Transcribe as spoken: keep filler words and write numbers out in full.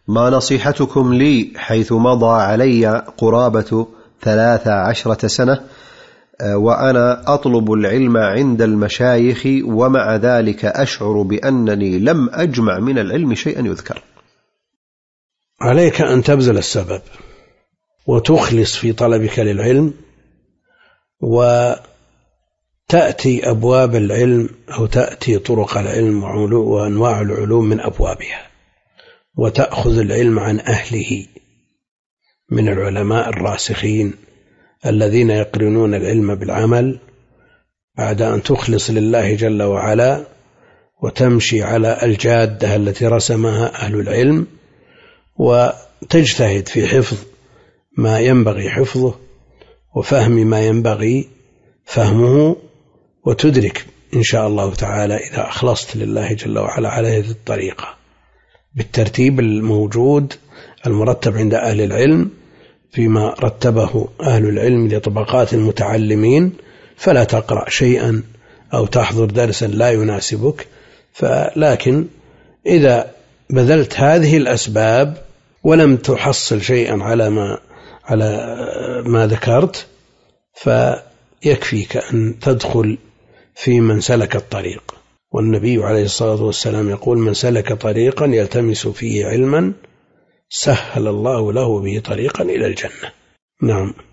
ما نصيحتكم لي حيث مضى علي قرابة ثلاث عشرة سنة وأنا أطلب العلم عند المشايخ، ومع ذلك أشعر بأنني لم أجمع من العلم شيئا يذكر؟ عليك أن تبذل السبب وتخلص في طلبك للعلم، وتأتي أبواب العلم أو تأتي طرق العلم وأنواع العلوم من أبوابها، وتأخذ العلم عن أهله من العلماء الراسخين الذين يقرنون العلم بالعمل بعد أن تخلص لله جل وعلا وتمشي على الجادة التي رسمها أهل العلم، وتجتهد في حفظ ما ينبغي حفظه وفهم ما ينبغي فهمه، وتدرك إن شاء الله تعالى إذا أخلصت لله جل وعلا على هذه الطريقة بالترتيب الموجود المرتب عند أهل العلم فيما رتبه أهل العلم لطبقات المتعلمين، فلا تقرأ شيئا أو تحضر درسا لا يناسبك. فلكن إذا بذلت هذه الأسباب ولم تحصل شيئا على ما على ما ذكرت، فيكفيك أن تدخل في من سلك الطريق. والنبي عليه الصلاة والسلام يقول: من سلك طريقا يلتمس فيه علما سهل الله له به طريقا إلى الجنة. نعم.